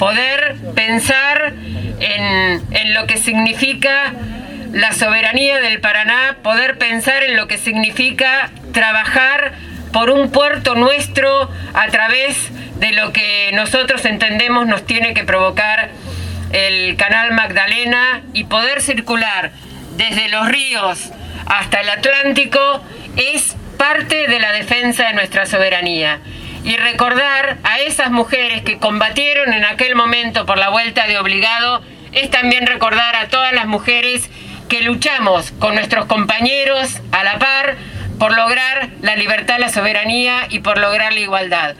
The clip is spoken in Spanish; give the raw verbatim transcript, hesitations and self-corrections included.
poder pensar en, en lo que significa la soberanía del Paraná, poder pensar en lo que significa trabajar por un puerto nuestro a través de lo que nosotros entendemos nos tiene que provocar el Canal Magdalena, y poder circular desde los ríos hasta el Atlántico es parte de la defensa de nuestra soberanía. Y recordar a esas mujeres que combatieron en aquel momento por la vuelta de obligado es también recordar a todas las mujeres que luchamos con nuestros compañeros a la par por lograr la libertad, la soberanía y por lograr la igualdad.